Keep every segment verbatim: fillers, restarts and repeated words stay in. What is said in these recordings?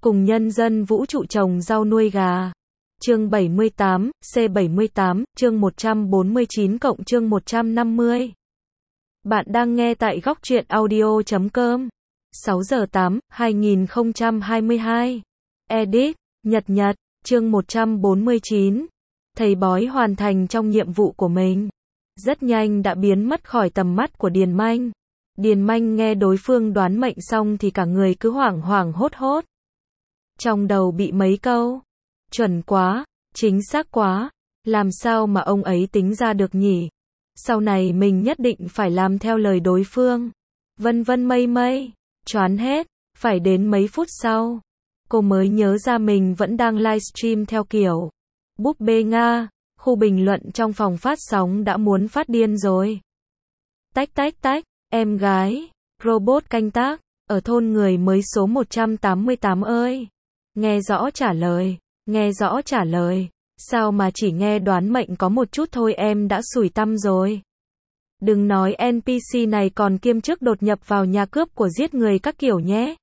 Cùng nhân dân vũ trụ trồng rau nuôi gà. Chương bảy mươi tám, C bảy mươi tám, chương một trăm bốn mươi chín cộng chương một trăm năm mươi. Bạn đang nghe tại góc truyện audio chấm com. sáu giờ tám, hai nghìn không trăm hai mươi hai. Edit, Nhật Nhật, chương một trăm bốn mươi chín. Thầy bói hoàn thành trong nhiệm vụ của mình. Rất nhanh đã biến mất khỏi tầm mắt của Điền Manh. Điền Manh nghe đối phương đoán mệnh xong thì cả người cứ hoảng hoảng hốt hốt. Trong đầu bị mấy câu. Chuẩn quá, chính xác quá, làm sao mà ông ấy tính ra được nhỉ? Sau này mình nhất định phải làm theo lời đối phương. Vân vân mây mây, choáng hết, phải đến mấy phút sau. Cô mới nhớ ra mình vẫn đang livestream theo kiểu búp bê Nga, khu bình luận trong phòng phát sóng đã muốn phát điên rồi. Tách tách tách, em gái, robot canh tác, ở thôn người mới số một trăm tám mươi tám ơi. Nghe rõ trả lời, nghe rõ trả lời, sao mà chỉ nghe đoán mệnh có một chút thôi em đã xủi tăm rồi. Đừng nói en pê xê này còn kiêm chức đột nhập vào nhà cướp của giết người các kiểu nhé.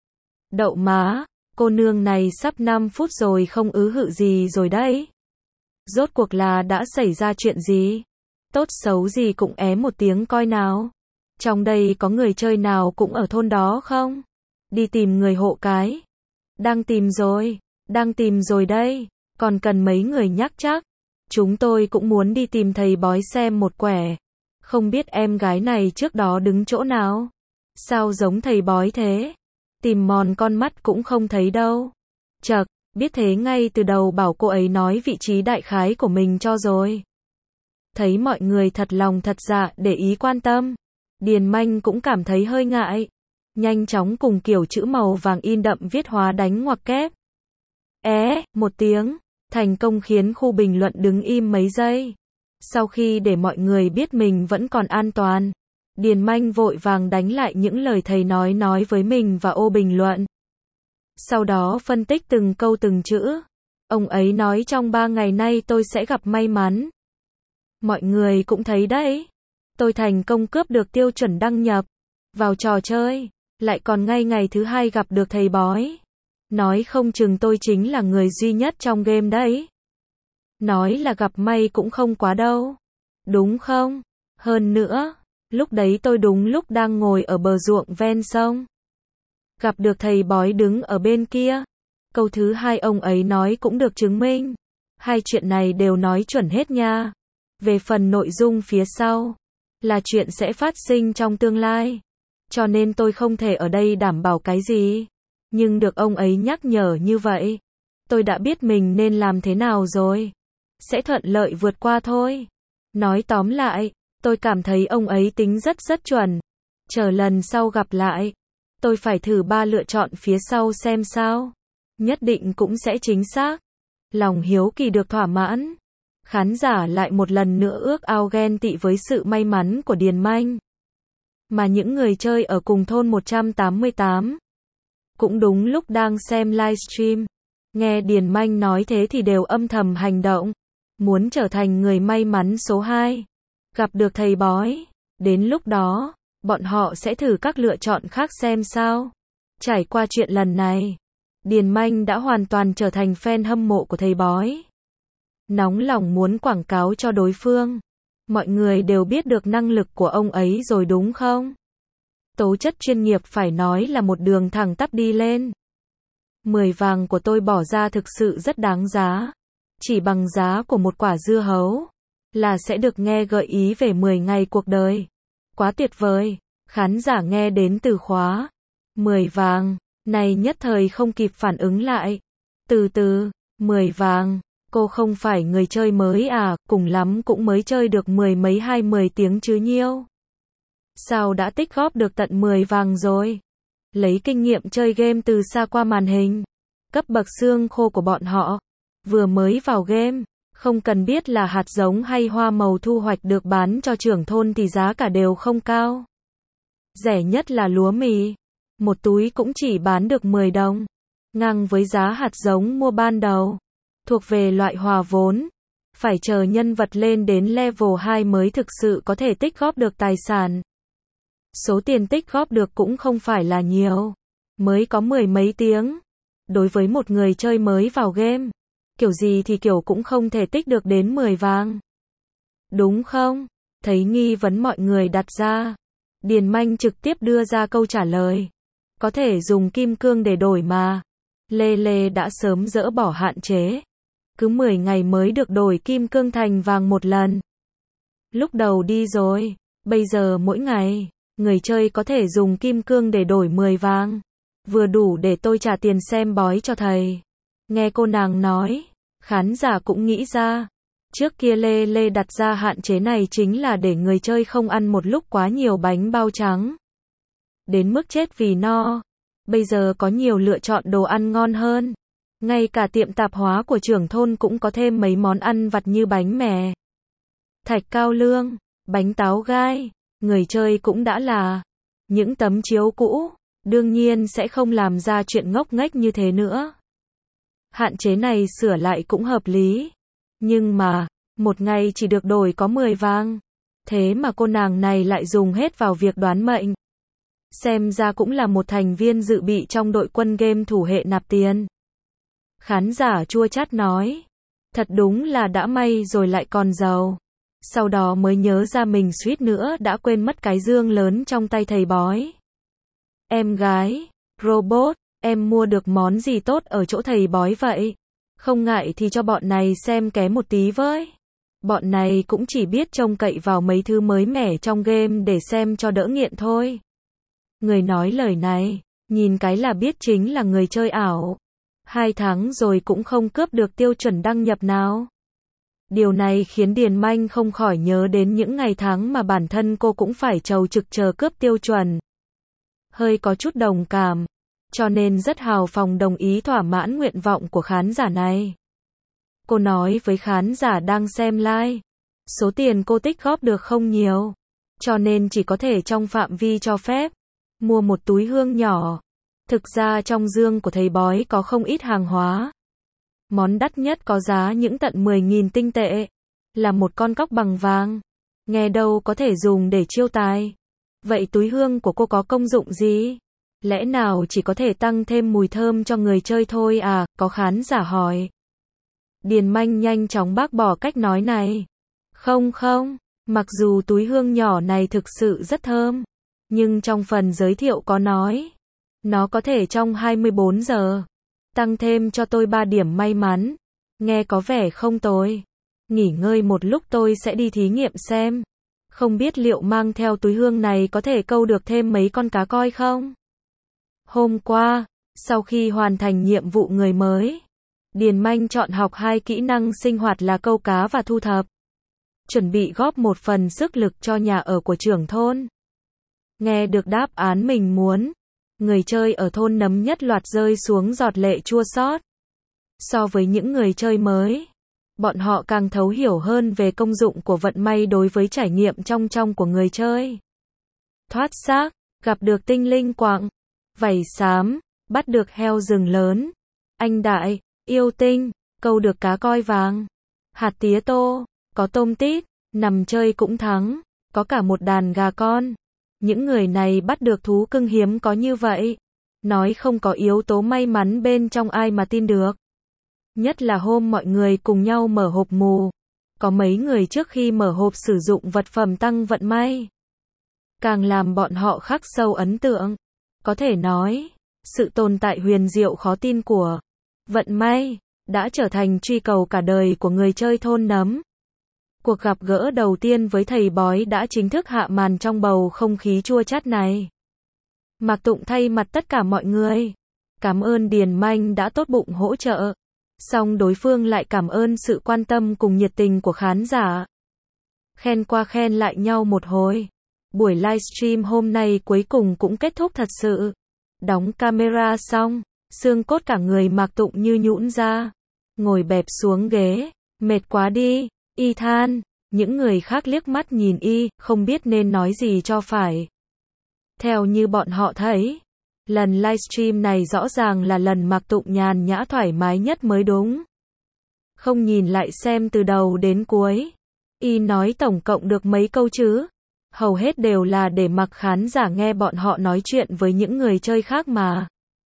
Đậu má, cô nương này sắp năm phút rồi không ứ hự gì rồi đấy. Rốt cuộc là đã xảy ra chuyện gì? Tốt xấu gì cũng é một tiếng coi nào. Trong đây có người chơi nào cũng ở thôn đó không? Đi tìm người hộ cái. Đang tìm rồi, đang tìm rồi đây, còn cần mấy người nhắc chắc. Chúng tôi cũng muốn đi tìm thầy bói xem một quẻ. Không biết em gái này trước đó đứng chỗ nào? Sao giống thầy bói thế? Tìm mòn con mắt cũng không thấy đâu. Chậc, biết thế ngay từ đầu bảo cô ấy nói vị trí đại khái của mình cho rồi. Thấy mọi người thật lòng thật dạ để ý quan tâm. Điền Manh cũng cảm thấy hơi ngại. Nhanh chóng cùng kiểu chữ màu vàng in đậm viết hóa đánh ngoặc kép. É, một tiếng, thành công khiến khu bình luận đứng im mấy giây. Sau khi để mọi người biết mình vẫn còn an toàn, Điền Manh vội vàng đánh lại những lời thầy nói nói với mình và ô bình luận. Sau đó phân tích từng câu từng chữ. Ông ấy nói trong ba ngày nay tôi sẽ gặp may mắn. Mọi người cũng thấy đấy. Tôi thành công cướp được tiêu chuẩn đăng nhập vào trò chơi. Lại còn ngay ngày thứ hai gặp được thầy bói. Nói không chừng tôi chính là người duy nhất trong game đấy. Nói là gặp may cũng không quá đâu. Đúng không? Hơn nữa, lúc đấy tôi đúng lúc đang ngồi ở bờ ruộng ven sông. Gặp được thầy bói đứng ở bên kia. Câu thứ hai ông ấy nói cũng được chứng minh. Hai chuyện này đều nói chuẩn hết nha. Về phần nội dung phía sau, là chuyện sẽ phát sinh trong tương lai. Cho nên tôi không thể ở đây đảm bảo cái gì. Nhưng được ông ấy nhắc nhở như vậy, tôi đã biết mình nên làm thế nào rồi. Sẽ thuận lợi vượt qua thôi. Nói tóm lại, tôi cảm thấy ông ấy tính rất rất chuẩn. Chờ lần sau gặp lại, tôi phải thử ba lựa chọn phía sau xem sao. Nhất định cũng sẽ chính xác. Lòng hiếu kỳ được thỏa mãn. Khán giả lại một lần nữa ước ao ghen tị với sự may mắn của Điền Manh. Mà những người chơi ở cùng thôn một trăm tám mươi tám cũng đúng lúc đang xem livestream. Nghe Điền Manh nói thế thì đều âm thầm hành động. Muốn trở thành người may mắn số hai. Gặp được thầy bói. Đến lúc đó, bọn họ sẽ thử các lựa chọn khác xem sao. Trải qua chuyện lần này, Điền Manh đã hoàn toàn trở thành fan hâm mộ của thầy bói. Nóng lòng muốn quảng cáo cho đối phương. Mọi người đều biết được năng lực của ông ấy rồi đúng không? Tố chất chuyên nghiệp phải nói là một đường thẳng tắp đi lên. Mười vàng của tôi bỏ ra thực sự rất đáng giá. Chỉ bằng giá của một quả dưa hấu là sẽ được nghe gợi ý về mười ngày cuộc đời. Quá tuyệt vời. Khán giả nghe đến từ khóa mười vàng này nhất thời không kịp phản ứng lại. Từ từ, mười vàng. Cô không phải người chơi mới à, cùng lắm cũng mới chơi được mười mấy hai mười tiếng chứ nhiêu. Sao đã tích góp được tận mười vàng rồi? Lấy kinh nghiệm chơi game từ xa qua màn hình. Cấp bậc xương khô của bọn họ. Vừa mới vào game, không cần biết là hạt giống hay hoa màu thu hoạch được bán cho trưởng thôn thì giá cả đều không cao. Rẻ nhất là lúa mì. Một túi cũng chỉ bán được mười đồng. Ngang với giá hạt giống mua ban đầu. Thuộc về loại hòa vốn. Phải chờ nhân vật lên đến level hai mới thực sự có thể tích góp được tài sản. Số tiền tích góp được cũng không phải là nhiều. Mới có mười mấy tiếng. Đối với một người chơi mới vào game, kiểu gì thì kiểu cũng không thể tích được đến mười vàng. Đúng không? Thấy nghi vấn mọi người đặt ra, Điền Manh trực tiếp đưa ra câu trả lời. Có thể dùng kim cương để đổi mà. Lê Lê đã sớm dỡ bỏ hạn chế. Cứ mười ngày mới được đổi kim cương thành vàng một lần. Lúc đầu đi rồi, bây giờ mỗi ngày, người chơi có thể dùng kim cương để đổi mười vàng. Vừa đủ để tôi trả tiền xem bói cho thầy. Nghe cô nàng nói, khán giả cũng nghĩ ra. Trước kia Lê Lê đặt ra hạn chế này chính là để người chơi không ăn một lúc quá nhiều bánh bao trắng. Đến mức chết vì no. Bây giờ có nhiều lựa chọn đồ ăn ngon hơn. Ngay cả tiệm tạp hóa của trưởng thôn cũng có thêm mấy món ăn vặt như bánh mè, thạch cao lương, bánh táo gai. Người chơi cũng đã là những tấm chiếu cũ, đương nhiên sẽ không làm ra chuyện ngốc nghếch như thế nữa. Hạn chế này sửa lại cũng hợp lý. Nhưng mà, một ngày chỉ được đổi có mười vàng. Thế mà cô nàng này lại dùng hết vào việc đoán mệnh. Xem ra cũng là một thành viên dự bị trong đội quân game thủ hệ nạp tiền. Khán giả chua chát nói. Thật đúng là đã may rồi lại còn giàu. Sau đó mới nhớ ra mình suýt nữa đã quên mất cái dương lớn trong tay thầy bói. Em gái, robot, em mua được món gì tốt ở chỗ thầy bói vậy? Không ngại thì cho bọn này xem ké một tí với. Bọn này cũng chỉ biết trông cậy vào mấy thứ mới mẻ trong game để xem cho đỡ nghiện thôi. Người nói lời này, nhìn cái là biết chính là người chơi ảo. Hai tháng rồi cũng không cướp được tiêu chuẩn đăng nhập nào. Điều này khiến Điền Manh không khỏi nhớ đến những ngày tháng mà bản thân cô cũng phải trầu trực chờ cướp tiêu chuẩn. Hơi có chút đồng cảm, cho nên rất hào phóng đồng ý thỏa mãn nguyện vọng của khán giả này. Cô nói với khán giả đang xem live, số tiền cô tích góp được không nhiều, cho nên chỉ có thể trong phạm vi cho phép, mua một túi hương nhỏ. Thực ra trong dương của thầy bói có không ít hàng hóa. Món đắt nhất có giá những tận mười nghìn tinh tệ, là một con cóc bằng vàng. Nghe đâu có thể dùng để chiêu tài. Vậy túi hương của cô có công dụng gì? Lẽ nào chỉ có thể tăng thêm mùi thơm cho người chơi thôi à? Có khán giả hỏi. Điền Manh nhanh chóng bác bỏ cách nói này. Không không, mặc dù túi hương nhỏ này thực sự rất thơm, nhưng trong phần giới thiệu có nói, nó có thể trong hai mươi bốn giờ tăng thêm cho tôi ba điểm may mắn. Nghe có vẻ không tồi. Nghỉ ngơi một lúc tôi sẽ đi thí nghiệm xem. Không biết liệu mang theo túi hương này có thể câu được thêm mấy con cá coi không? Hôm qua, sau khi hoàn thành nhiệm vụ người mới, Điền Manh chọn học hai kỹ năng sinh hoạt là câu cá và thu thập. Chuẩn bị góp một phần sức lực cho nhà ở của trưởng thôn. Nghe được đáp án mình muốn, người chơi ở thôn Nấm nhất loạt rơi xuống giọt lệ chua xót. So với những người chơi mới, bọn họ càng thấu hiểu hơn về công dụng của vận may đối với trải nghiệm trong trong của người chơi. Thoát xác, gặp được tinh linh quạng, vảy xám, bắt được heo rừng lớn, anh đại, yêu tinh, câu được cá coi vàng, hạt tía tô, có tôm tít, nằm chơi cũng thắng, có cả một đàn gà con. Những người này bắt được thú cưng hiếm có như vậy. Nói không có yếu tố may mắn bên trong ai mà tin được. Nhất là hôm mọi người cùng nhau mở hộp mù. Có mấy người trước khi mở hộp sử dụng vật phẩm tăng vận may. Càng làm bọn họ khắc sâu ấn tượng. Có thể nói, sự tồn tại huyền diệu khó tin của vận may đã trở thành truy cầu cả đời của người chơi thôn Nấm. Cuộc gặp gỡ đầu tiên với thầy bói đã chính thức hạ màn trong bầu không khí chua chát này. Mạc Tụng thay mặt tất cả mọi người, cảm ơn Điền Manh đã tốt bụng hỗ trợ. Song đối phương lại cảm ơn sự quan tâm cùng nhiệt tình của khán giả. Khen qua khen lại nhau một hồi. Buổi livestream hôm nay cuối cùng cũng kết thúc thật sự. Đóng camera xong, xương cốt cả người Mạc Tụng như nhũn ra. Ngồi bẹp xuống ghế, mệt quá đi. Y than, những người khác liếc mắt nhìn y, không biết nên nói gì cho phải. Theo như bọn họ thấy, lần livestream này rõ ràng là lần Mạc Tụng nhàn nhã thoải mái nhất mới đúng. Không nhìn lại xem từ đầu đến cuối, y nói tổng cộng được mấy câu chứ? Hầu hết đều là để mặc khán giả nghe bọn họ nói chuyện với những người chơi khác mà.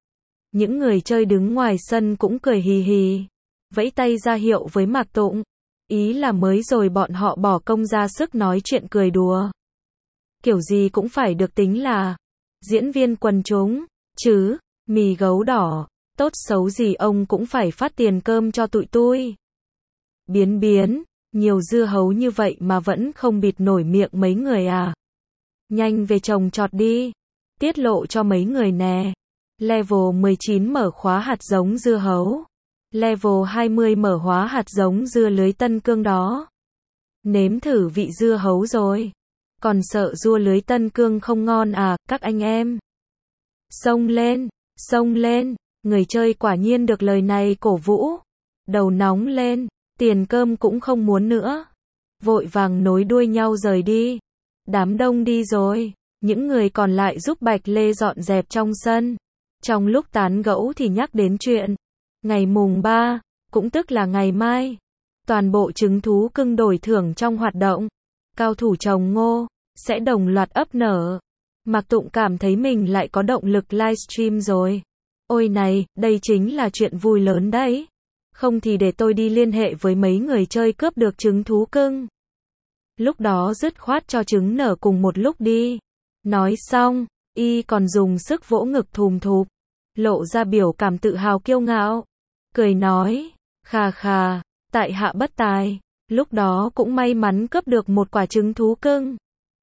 Những người chơi đứng ngoài sân cũng cười hì hì, vẫy tay ra hiệu với Mạc Tụng. Ý là mới rồi bọn họ bỏ công ra sức nói chuyện cười đùa. Kiểu gì cũng phải được tính là diễn viên quần chúng, chứ, mì gấu đỏ, tốt xấu gì ông cũng phải phát tiền cơm cho tụi tui. Biến biến, nhiều dưa hấu như vậy mà vẫn không bịt nổi miệng mấy người à. Nhanh về trồng trọt đi, tiết lộ cho mấy người nè. Level mười chín mở khóa hạt giống dưa hấu. Level hai mươi mở hóa hạt giống dưa lưới Tân Cương đó. Nếm thử vị dưa hấu rồi. Còn sợ dưa lưới Tân Cương không ngon à, các anh em. Xông lên, xông lên, người chơi quả nhiên được lời này cổ vũ. Đầu nóng lên, tiền cơm cũng không muốn nữa. Vội vàng nối đuôi nhau rời đi. Đám đông đi rồi, những người còn lại giúp Bạch Lê dọn dẹp trong sân. Trong lúc tán gẫu thì nhắc đến chuyện ngày mùng ba, cũng tức là ngày mai, toàn bộ trứng thú cưng đổi thưởng trong hoạt động. Cao thủ trồng ngô sẽ đồng loạt ấp nở. Mạc Tụng cảm thấy mình lại có động lực livestream rồi. Ôi này, đây chính là chuyện vui lớn đấy. Không thì để tôi đi liên hệ với mấy người chơi cướp được trứng thú cưng. Lúc đó dứt khoát cho trứng nở cùng một lúc đi. Nói xong, y còn dùng sức vỗ ngực thùm thụp, lộ ra biểu cảm tự hào kiêu ngạo. Cười nói, khà khà, tại hạ bất tài, lúc đó cũng may mắn cướp được một quả trứng thú cưng.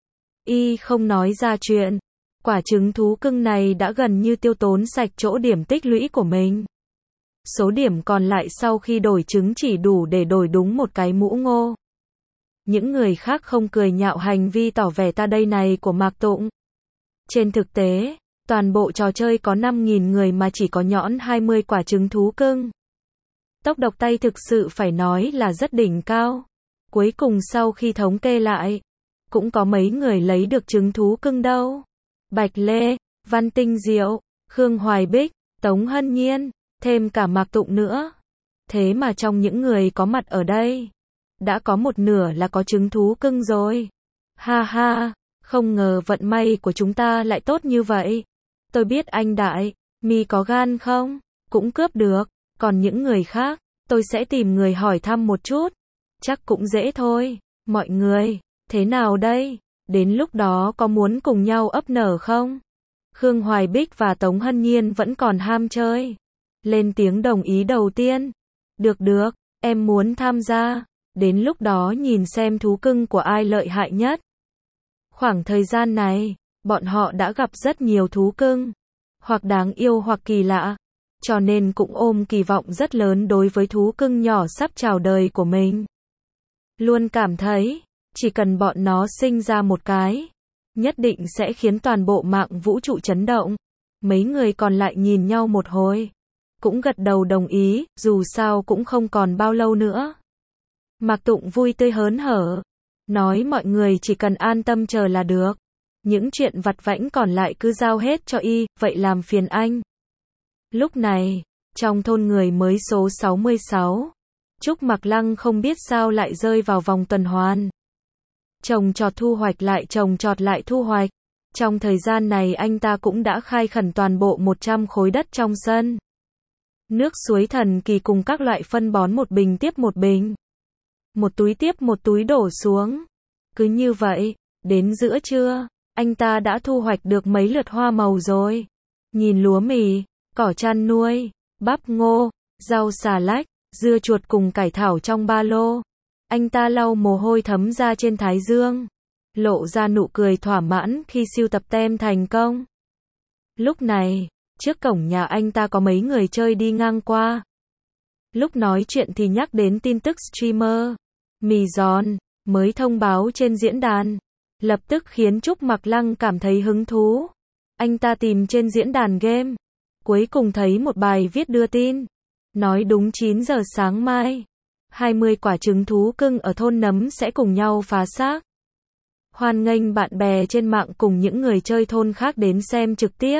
Y không nói ra chuyện, quả trứng thú cưng này đã gần như tiêu tốn sạch chỗ điểm tích lũy của mình. Số điểm còn lại sau khi đổi trứng chỉ đủ để đổi đúng một cái mũ ngô. Những người khác không cười nhạo hành vi tỏ vẻ ta đây này của Mạc Tụng. Trên thực tế, toàn bộ trò chơi có năm nghìn người mà chỉ có nhõn hai mươi quả trứng thú cưng. Tốc độc tay thực sự phải nói là rất đỉnh cao. Cuối cùng sau khi thống kê lại, cũng có mấy người lấy được trứng thú cưng đâu. Bạch Lê, Văn Tinh Diệu, Khương Hoài Bích, Tống Hân Nhiên, thêm cả Mạc Tụng nữa. Thế mà trong những người có mặt ở đây, đã có một nửa là có trứng thú cưng rồi. Ha ha, không ngờ vận may của chúng ta lại tốt như vậy. Tôi biết anh Đại, mi có gan không? Cũng cướp được. Còn những người khác, tôi sẽ tìm người hỏi thăm một chút. Chắc cũng dễ thôi. Mọi người, thế nào đây? Đến lúc đó có muốn cùng nhau ấp nở không? Khương Hoài Bích và Tống Hân Nhiên vẫn còn ham chơi. Lên tiếng đồng ý đầu tiên. Được được, em muốn tham gia. Đến lúc đó nhìn xem thú cưng của ai lợi hại nhất. Khoảng thời gian này, bọn họ đã gặp rất nhiều thú cưng. Hoặc đáng yêu hoặc kỳ lạ. Cho nên cũng ôm kỳ vọng rất lớn đối với thú cưng nhỏ sắp chào đời của mình. Luôn cảm thấy, chỉ cần bọn nó sinh ra một cái, nhất định sẽ khiến toàn bộ mạng vũ trụ chấn động. Mấy người còn lại nhìn nhau một hồi, cũng gật đầu đồng ý, dù sao cũng không còn bao lâu nữa. Mạc Tụng vui tươi hớn hở, nói mọi người chỉ cần an tâm chờ là được. Những chuyện vặt vãnh còn lại cứ giao hết cho y, vậy làm phiền anh. Lúc này, trong thôn người mới số sáu mươi sáu, Trúc Mặc Lăng không biết sao lại rơi vào vòng tuần hoàn. Trồng trọt thu hoạch lại trồng trọt lại thu hoạch. Trong thời gian này anh ta cũng đã khai khẩn toàn bộ một trăm khối đất trong sân. Nước suối thần kỳ cùng các loại phân bón một bình tiếp một bình. Một túi tiếp một túi đổ xuống. Cứ như vậy, đến giữa trưa, anh ta đã thu hoạch được mấy lượt hoa màu rồi. Nhìn lúa mì, cỏ chăn nuôi, bắp ngô, rau xà lách, dưa chuột cùng cải thảo trong ba lô. Anh ta lau mồ hôi thấm ra trên thái dương, lộ ra nụ cười thỏa mãn khi sưu tập tem thành công. Lúc này, trước cổng nhà anh ta có mấy người chơi đi ngang qua. Lúc nói chuyện thì nhắc đến tin tức streamer Mì Giòn mới thông báo trên diễn đàn, lập tức khiến Trúc Mặc Lăng cảm thấy hứng thú. Anh ta tìm trên diễn đàn game, cuối cùng thấy một bài viết đưa tin, nói đúng chín giờ sáng mai, hai mươi quả trứng thú cưng ở thôn Nấm sẽ cùng nhau phá xác. Hoan nghênh bạn bè trên mạng cùng những người chơi thôn khác đến xem trực tiếp.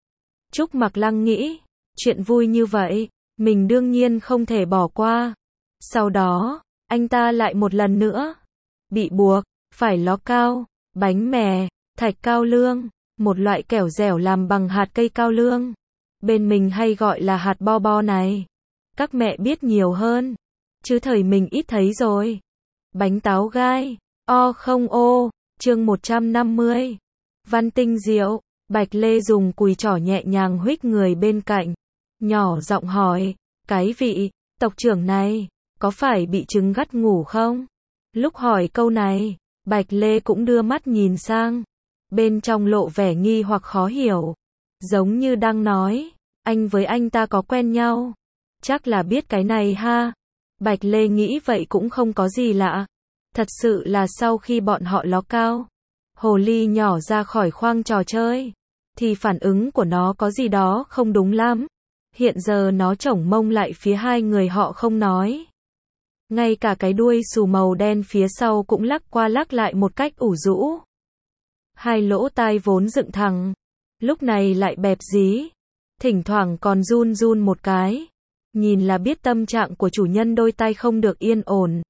Trúc Mặc Lăng nghĩ, chuyện vui như vậy, mình đương nhiên không thể bỏ qua. Sau đó, anh ta lại một lần nữa, bị buộc, phải ló cao, bánh mè, thạch cao lương, một loại kẹo dẻo làm bằng hạt cây cao lương. Bên mình hay gọi là hạt bo bo này. Các mẹ biết nhiều hơn. Chứ thời mình ít thấy rồi. Bánh táo gai. O không ô. Chương một trăm năm mươi. Văn Tinh Diệu. Bạch Lê dùng cùi trỏ nhẹ nhàng huých người bên cạnh. Nhỏ giọng hỏi. Cái vị, tộc trưởng này, có phải bị chứng gắt ngủ không? Lúc hỏi câu này, Bạch Lê cũng đưa mắt nhìn sang. Bên trong lộ vẻ nghi hoặc khó hiểu. Giống như đang nói, anh với anh ta có quen nhau. Chắc là biết cái này ha. Bạch Lê nghĩ vậy cũng không có gì lạ. Thật sự là sau khi bọn họ ló cao, hồ ly nhỏ ra khỏi khoang trò chơi, thì phản ứng của nó có gì đó không đúng lắm. Hiện giờ nó chổng mông lại phía hai người họ không nói. Ngay cả cái đuôi xù màu đen phía sau cũng lắc qua lắc lại một cách ủ rũ. Hai lỗ tai vốn dựng thẳng, lúc này lại bẹp dí. Thỉnh thoảng còn run run một cái. Nhìn là biết tâm trạng của chủ nhân đôi tay không được yên ổn.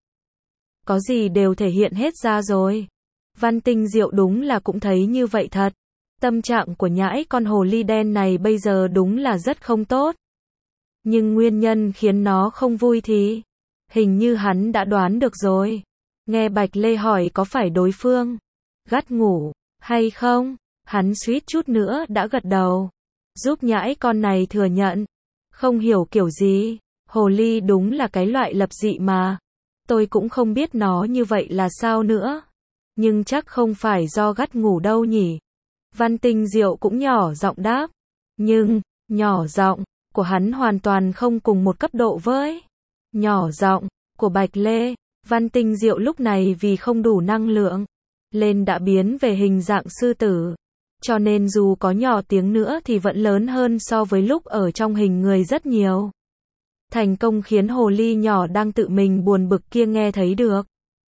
Có gì đều thể hiện hết ra rồi. Văn Tinh Diệu đúng là cũng thấy như vậy thật. Tâm trạng của nhãi con hồ ly đen này bây giờ đúng là rất không tốt. Nhưng nguyên nhân khiến nó không vui thì hình như hắn đã đoán được rồi. Nghe Bạch Lê hỏi có phải đối phương gắt ngủ hay không, hắn suýt chút nữa đã gật đầu, giúp nhãi con này thừa nhận. Không hiểu kiểu gì, hồ ly đúng là cái loại lập dị mà. Tôi cũng không biết nó như vậy là sao nữa. Nhưng chắc không phải do gắt ngủ đâu nhỉ. Văn Tinh Diệu cũng nhỏ giọng đáp. Nhưng, nhỏ giọng của hắn hoàn toàn không cùng một cấp độ với nhỏ giọng của Bạch Lê. Văn Tinh Diệu lúc này vì không đủ năng lượng, lên đã biến về hình dạng sư tử. Cho nên dù có nhỏ tiếng nữa thì vẫn lớn hơn so với lúc ở trong hình người rất nhiều. Thành công khiến hồ ly nhỏ đang tự mình buồn bực kia nghe thấy được.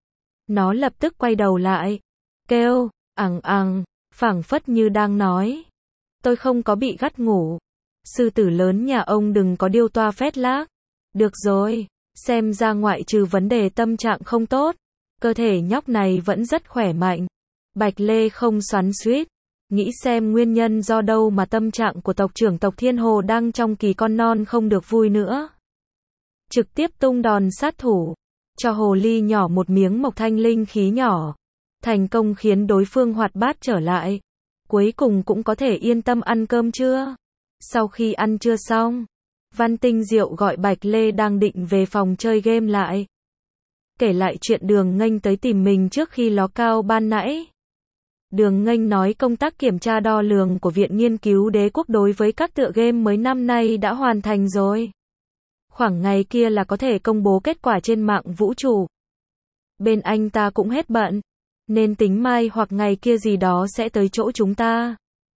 Nó lập tức quay đầu lại, kêu, ằng ằng, phảng phất như đang nói. Tôi không có bị gắt ngủ. Sư tử lớn nhà ông đừng có điêu toa phét lác. Được rồi, xem ra ngoại trừ vấn đề tâm trạng không tốt, cơ thể nhóc này vẫn rất khỏe mạnh. Bạch Lê không xoắn xuýt, nghĩ xem nguyên nhân do đâu mà tâm trạng của tộc trưởng tộc Thiên Hồ đang trong kỳ con non không được vui nữa. Trực tiếp tung đòn sát thủ, cho hồ ly nhỏ một miếng mộc thanh linh khí nhỏ. Thành công khiến đối phương hoạt bát trở lại. Cuối cùng cũng có thể yên tâm ăn cơm trưa. Sau khi ăn trưa xong, Văn Tinh Diệu gọi Bạch Lê đang định về phòng chơi game lại. Kể lại chuyện Đường Nghênh tới tìm mình trước khi ló cao ban nãy. Đường Nghênh nói công tác kiểm tra đo lường của Viện Nghiên cứu Đế quốc đối với các tựa game mới năm nay đã hoàn thành rồi. Khoảng ngày kia là có thể công bố kết quả trên mạng vũ trụ. Bên anh ta cũng hết bận, nên tính mai hoặc ngày kia gì đó sẽ tới chỗ chúng ta.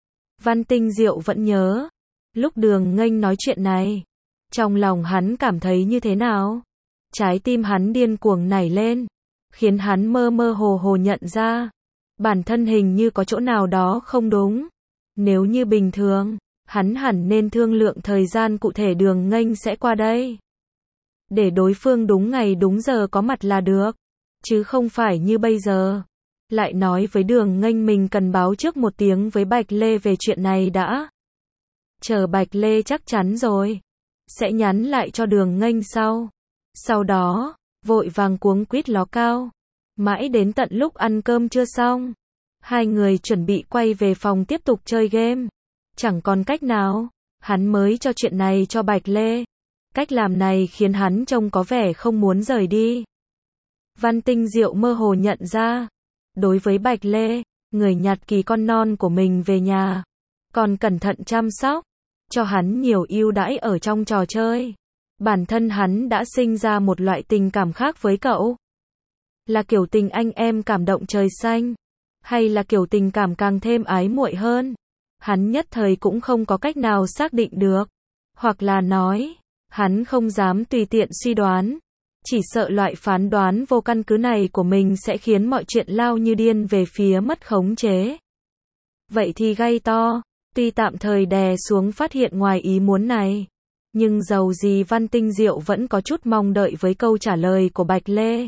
Văn Tinh Diệu vẫn nhớ, lúc Đường Nghênh nói chuyện này, trong lòng hắn cảm thấy như thế nào? Trái tim hắn điên cuồng nảy lên, khiến hắn mơ mơ hồ hồ nhận ra, bản thân hình như có chỗ nào đó không đúng. Nếu như bình thường, hắn hẳn nên thương lượng thời gian cụ thể Đường Nghênh sẽ qua đây. Để đối phương đúng ngày đúng giờ có mặt là được, chứ không phải như bây giờ. Lại nói với Đường Nghênh mình cần báo trước một tiếng với Bạch Lê về chuyện này đã. Chờ Bạch Lê chắc chắn rồi, sẽ nhắn lại cho Đường Nghênh sau. Sau đó, vội vàng cuống quýt ló cao. Mãi đến tận lúc ăn cơm chưa xong, hai người chuẩn bị quay về phòng tiếp tục chơi game. Chẳng còn cách nào, hắn mới cho chuyện này cho Bạch Lê. Cách làm này khiến hắn trông có vẻ không muốn rời đi. Văn Tinh Diệu mơ hồ nhận ra, đối với Bạch Lê, người nhặt kỳ con non của mình về nhà, còn cẩn thận chăm sóc, cho hắn nhiều ưu đãi ở trong trò chơi. Bản thân hắn đã sinh ra một loại tình cảm khác với cậu. Là kiểu tình anh em cảm động trời xanh, hay là kiểu tình cảm càng thêm ái muội hơn? Hắn nhất thời cũng không có cách nào xác định được. Hoặc là nói, hắn không dám tùy tiện suy đoán. Chỉ sợ loại phán đoán vô căn cứ này của mình sẽ khiến mọi chuyện lao như điên về phía mất khống chế. Vậy thì gay to, tuy tạm thời đè xuống phát hiện ngoài ý muốn này, nhưng dầu gì Văn Tinh Diệu vẫn có chút mong đợi với câu trả lời của Bạch Lê.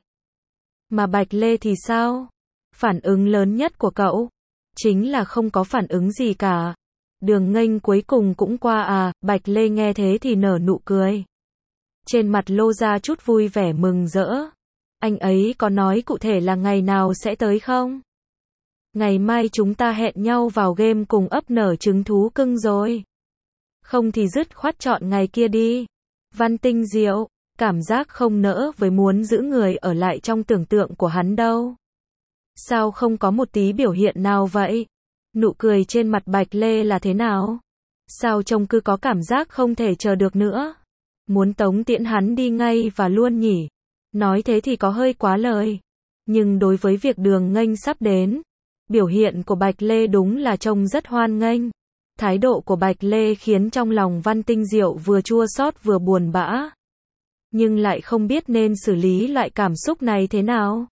Mà Bạch Lê thì sao? Phản ứng lớn nhất của cậu chính là không có phản ứng gì cả. Đường Nghênh cuối cùng cũng qua à, Bạch Lê nghe thế thì nở nụ cười. Trên mặt lộ ra chút vui vẻ mừng rỡ. Anh ấy có nói cụ thể là ngày nào sẽ tới không? Ngày mai chúng ta hẹn nhau vào game cùng ấp nở trứng thú cưng rồi. Không thì dứt khoát chọn ngày kia đi. Văn Tinh Diệu, cảm giác không nỡ với muốn giữ người ở lại trong tưởng tượng của hắn đâu. Sao không có một tí biểu hiện nào vậy? Nụ cười trên mặt Bạch Lê là thế nào? Sao trông cứ có cảm giác không thể chờ được nữa? Muốn tống tiễn hắn đi ngay và luôn nhỉ? Nói thế thì có hơi quá lời. Nhưng đối với việc Đường Nghênh sắp đến, biểu hiện của Bạch Lê đúng là trông rất hoan nghênh. Thái độ của Bạch Lê khiến trong lòng Văn Tinh Diệu vừa chua xót vừa buồn bã. Nhưng lại không biết nên xử lý loại cảm xúc này thế nào.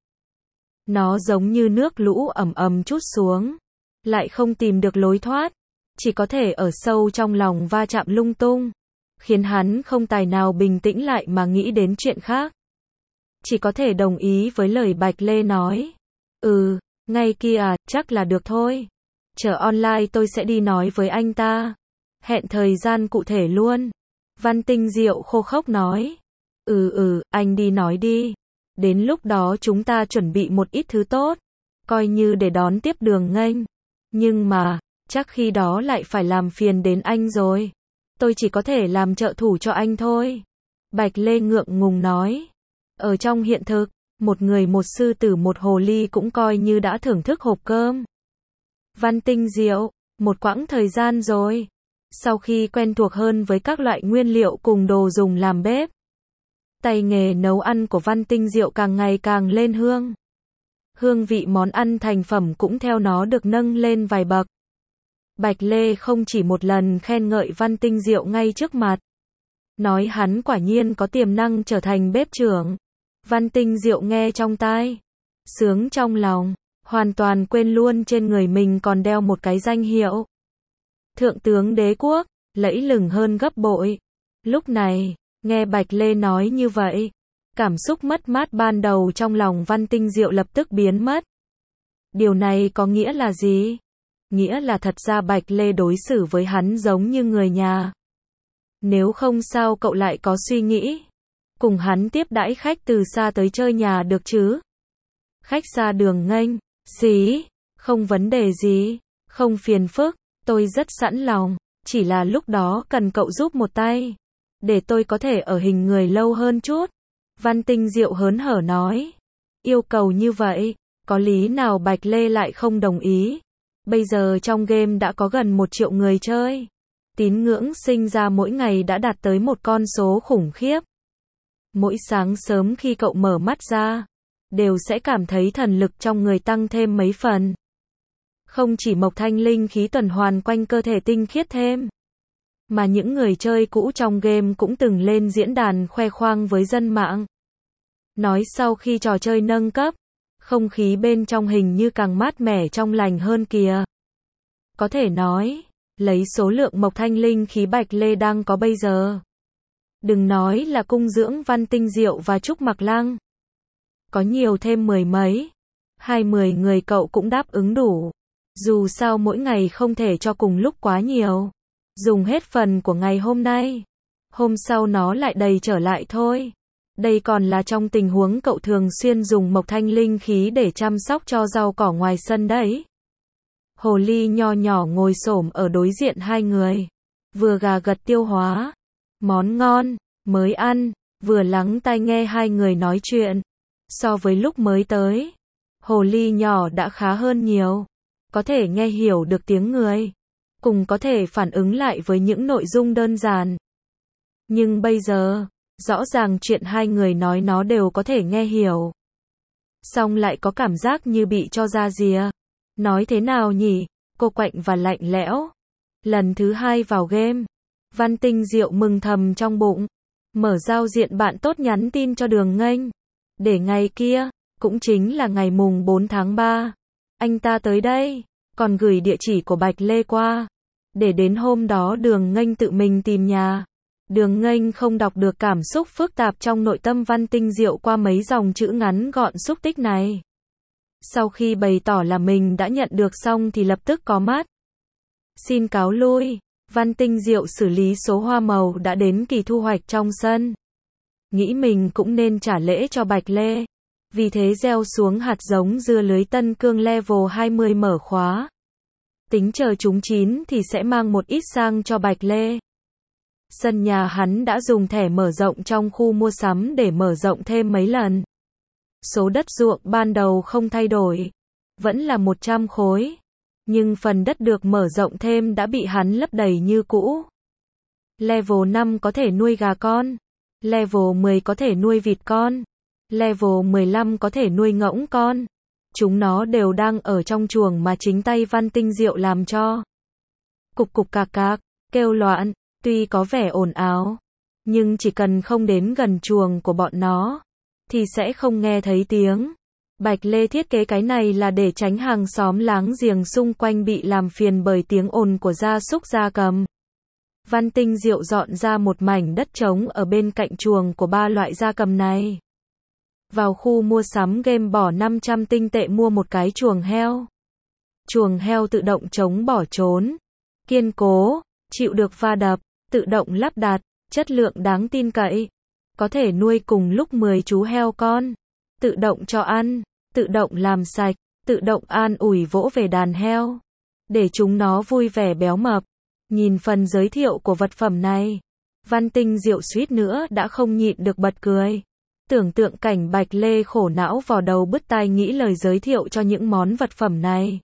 Nó giống như nước lũ ầm ầm trút xuống, lại không tìm được lối thoát, chỉ có thể ở sâu trong lòng va chạm lung tung, khiến hắn không tài nào bình tĩnh lại mà nghĩ đến chuyện khác. Chỉ có thể đồng ý với lời Bạch Lê nói. Ừ, ngay kia à, chắc là được thôi. Chờ online tôi sẽ đi nói với anh ta. Hẹn thời gian cụ thể luôn. Văn Tinh Diệu khô khốc nói. Ừ ừ, anh đi nói đi. Đến lúc đó chúng ta chuẩn bị một ít thứ tốt, coi như để đón tiếp Đường Nghênh. Nhưng mà, chắc khi đó lại phải làm phiền đến anh rồi. Tôi chỉ có thể làm trợ thủ cho anh thôi. Bạch Lê ngượng ngùng nói. Ở trong hiện thực, một người một sư tử một hồ ly cũng coi như đã thưởng thức hộp cơm. Văn Tinh Diệu, một quãng thời gian rồi. Sau khi quen thuộc hơn với các loại nguyên liệu cùng đồ dùng làm bếp, tay nghề nấu ăn của Văn Tinh Diệu càng ngày càng lên hương. Hương vị món ăn thành phẩm cũng theo nó được nâng lên vài bậc. Bạch Lê không chỉ một lần khen ngợi Văn Tinh Diệu ngay trước mặt, nói hắn quả nhiên có tiềm năng trở thành bếp trưởng. Văn Tinh Diệu nghe trong tai, sướng trong lòng, hoàn toàn quên luôn trên người mình còn đeo một cái danh hiệu Thượng tướng Đế quốc, lẫy lừng hơn gấp bội. Lúc này, nghe Bạch Lê nói như vậy, cảm xúc mất mát ban đầu trong lòng Văn Tinh Diệu lập tức biến mất. Điều này có nghĩa là gì? Nghĩa là thật ra Bạch Lê đối xử với hắn giống như người nhà. Nếu không sao cậu lại có suy nghĩ cùng hắn tiếp đãi khách từ xa tới chơi nhà được chứ? Khách xa Đường Nghênh, xí, không vấn đề gì, không phiền phức, tôi rất sẵn lòng, chỉ là lúc đó cần cậu giúp một tay, để tôi có thể ở hình người lâu hơn chút. Văn Tinh Diệu hớn hở nói. Yêu cầu như vậy, có lý nào Bạch Lê lại không đồng ý? Bây giờ trong game đã có gần một triệu người chơi. Tín ngưỡng sinh ra mỗi ngày đã đạt tới một con số khủng khiếp. Mỗi sáng sớm khi cậu mở mắt ra, đều sẽ cảm thấy thần lực trong người tăng thêm mấy phần. Không chỉ mộc thanh linh khí tuần hoàn quanh cơ thể tinh khiết thêm, mà những người chơi cũ trong game cũng từng lên diễn đàn khoe khoang với dân mạng. Nói sau khi trò chơi nâng cấp, không khí bên trong hình như càng mát mẻ trong lành hơn kìa. Có thể nói, lấy số lượng mộc thanh linh khí Bạch Lê đang có bây giờ, đừng nói là cung dưỡng Văn Tinh Diệu và Trúc Mặc Lăng, có nhiều thêm mười mấy, hai mười người cậu cũng đáp ứng đủ. Dù sao mỗi ngày không thể cho cùng lúc quá nhiều. Dùng hết phần của ngày hôm nay, hôm sau nó lại đầy trở lại thôi. Đây còn là trong tình huống cậu thường xuyên dùng mộc thanh linh khí để chăm sóc cho rau cỏ ngoài sân đấy. Hồ ly nho nhỏ ngồi xổm ở đối diện hai người, vừa gà gật tiêu hóa món ngon mới ăn, vừa lắng tai nghe hai người nói chuyện. So với lúc mới tới, hồ ly nhỏ đã khá hơn nhiều, có thể nghe hiểu được tiếng người, cùng có thể phản ứng lại với những nội dung đơn giản. Nhưng bây giờ, rõ ràng chuyện hai người nói nó đều có thể nghe hiểu, song lại có cảm giác như bị cho ra rìa. Nói thế nào nhỉ? Cô quạnh và lạnh lẽo. Lần thứ hai vào game, Văn Tinh Diệu mừng thầm trong bụng, mở giao diện bạn tốt nhắn tin cho Đường Nghênh, để ngày kia, cũng chính là ngày mùng bốn tháng ba, anh ta tới đây, còn gửi địa chỉ của Bạch Lê qua, để đến hôm đó Đường Nghênh tự mình tìm nhà. Đường Nghênh không đọc được cảm xúc phức tạp trong nội tâm Văn Tinh Diệu qua mấy dòng chữ ngắn gọn xúc tích này. Sau khi bày tỏ là mình đã nhận được xong thì lập tức có mắt Xin cáo lui. Văn Tinh Diệu xử lý số hoa màu đã đến kỳ thu hoạch trong sân. Nghĩ mình cũng nên trả lễ cho Bạch Lê. Vì thế gieo xuống hạt giống dưa lưới Tân Cương level hai mươi mở khóa. Tính chờ chúng chín thì sẽ mang một ít sang cho Bạch Lê. Sân nhà hắn đã dùng thẻ mở rộng trong khu mua sắm để mở rộng thêm mấy lần. Số đất ruộng ban đầu không thay đổi, vẫn là một trăm khối. Nhưng phần đất được mở rộng thêm đã bị hắn lấp đầy như cũ. Level năm có thể nuôi gà con. Level mười có thể nuôi vịt con. Level mười lăm có thể nuôi ngỗng con. Chúng nó đều đang ở trong chuồng mà chính tay Văn Tinh Diệu làm cho. Cục cục cạc cạc, kêu loạn, tuy có vẻ ồn ào, nhưng chỉ cần không đến gần chuồng của bọn nó, thì sẽ không nghe thấy tiếng. Bạch Lê thiết kế cái này là để tránh hàng xóm láng giềng xung quanh bị làm phiền bởi tiếng ồn của gia súc gia cầm. Văn Tinh Diệu dọn ra một mảnh đất trống ở bên cạnh chuồng của ba loại gia cầm này. Vào khu mua sắm game bỏ năm trăm tinh tệ mua một cái chuồng heo. Chuồng heo tự động chống bỏ trốn, kiên cố, chịu được va đập, tự động lắp đặt, chất lượng đáng tin cậy. Có thể nuôi cùng lúc mười chú heo con, tự động cho ăn, tự động làm sạch, tự động an ủi vỗ về đàn heo, để chúng nó vui vẻ béo mập. Nhìn phần giới thiệu của vật phẩm này, Văn Tinh Diệu suýt nữa đã không nhịn được bật cười. Tưởng tượng cảnh Bạch Lê khổ não vò đầu bứt tai nghĩ lời giới thiệu cho những món vật phẩm này.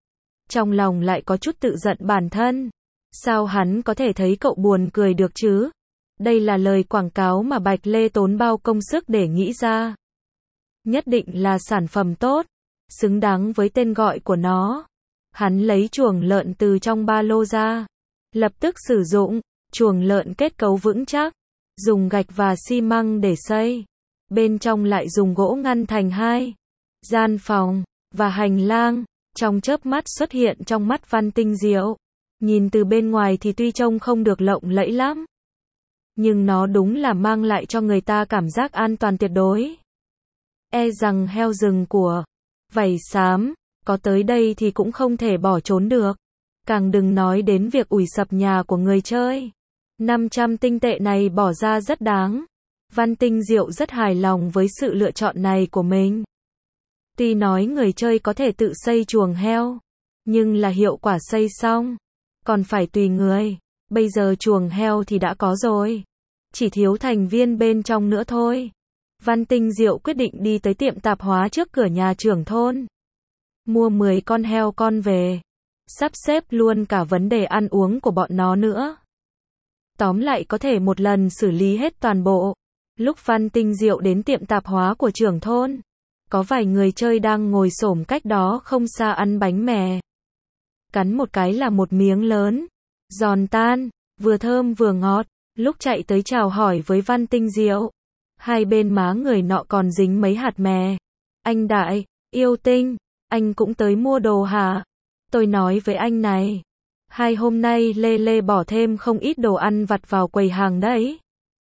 Trong lòng lại có chút tự giận bản thân. Sao hắn có thể thấy cậu buồn cười được chứ? Đây là lời quảng cáo mà Bạch Lê tốn bao công sức để nghĩ ra. Nhất định là sản phẩm tốt, xứng đáng với tên gọi của nó. Hắn lấy chuồng lợn từ trong ba lô ra, lập tức sử dụng. Chuồng lợn kết cấu vững chắc, dùng gạch và xi măng để xây. Bên trong lại dùng gỗ ngăn thành hai gian phòng và hành lang. Trong chớp mắt xuất hiện trong mắt Văn Tinh Diệu. Nhìn từ bên ngoài thì tuy trông không được lộng lẫy lắm, nhưng nó đúng là mang lại cho người ta cảm giác an toàn tuyệt đối. E rằng heo rừng của Vảy Xám có tới đây thì cũng không thể bỏ trốn được. Càng đừng nói đến việc ủi sập nhà của người chơi. năm trăm tinh tệ này bỏ ra rất đáng. Văn Tinh Diệu rất hài lòng với sự lựa chọn này của mình. Tuy nói người chơi có thể tự xây chuồng heo, nhưng là hiệu quả xây xong còn phải tùy người. Bây giờ chuồng heo thì đã có rồi, chỉ thiếu thành viên bên trong nữa thôi. Văn Tinh Diệu quyết định đi tới tiệm tạp hóa trước cửa nhà trưởng thôn, mua mười con heo con về, sắp xếp luôn cả vấn đề ăn uống của bọn nó nữa. Tóm lại có thể một lần xử lý hết toàn bộ. Lúc Văn Tinh Diệu đến tiệm tạp hóa của trưởng thôn, có vài người chơi đang ngồi xổm cách đó không xa ăn bánh mè. Cắn một cái là một miếng lớn, giòn tan, vừa thơm vừa ngọt. Lúc chạy tới chào hỏi với Văn Tinh Diệu, hai bên má người nọ còn dính mấy hạt mè. Anh Đại, yêu tinh, anh cũng tới mua đồ hả? Tôi nói với anh này, hai hôm nay Lê Lê bỏ thêm không ít đồ ăn vặt vào quầy hàng đấy.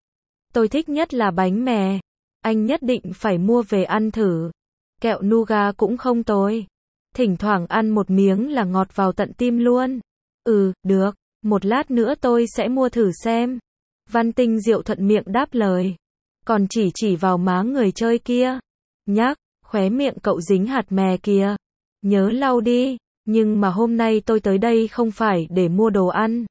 Tôi thích nhất là bánh mè, anh nhất định phải mua về ăn thử. Kẹo nougat cũng không tồi, thỉnh thoảng ăn một miếng là ngọt vào tận tim luôn. Ừ, được, một lát nữa tôi sẽ mua thử xem. Văn Tinh Diệu thuận miệng đáp lời, còn chỉ chỉ vào má người chơi kia. Nhắc, khóe miệng cậu dính hạt mè kìa, nhớ lau đi. Nhưng mà hôm nay tôi tới đây không phải để mua đồ ăn.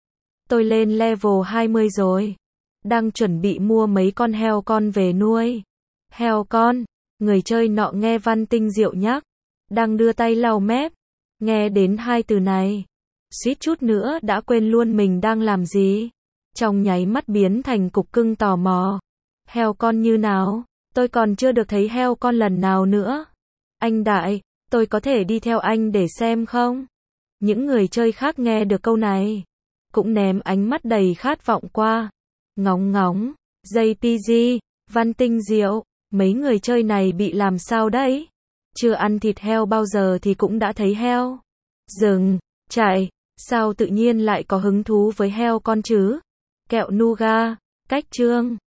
Tôi lên level hai mươi rồi, đang chuẩn bị mua mấy con heo con về nuôi. Heo con? Người chơi nọ nghe Văn Tinh Diệu nhắc, đang đưa tay lau mép. Nghe đến hai từ này, suýt chút nữa đã quên luôn mình đang làm gì. Trong nháy mắt biến thành cục cưng tò mò. Heo con như nào? Tôi còn chưa được thấy heo con lần nào nữa. Anh Đại, tôi có thể đi theo anh để xem không? Những người chơi khác nghe được câu này, cũng ném ánh mắt đầy khát vọng qua. Ngóng ngóng, gi pê giê, Văn Tinh Diệu, mấy người chơi này bị làm sao đấy? Chưa ăn thịt heo bao giờ thì cũng đã thấy heo rừng, chạy, sao tự nhiên lại có hứng thú với heo con chứ? Kẹo nougat, cách chương.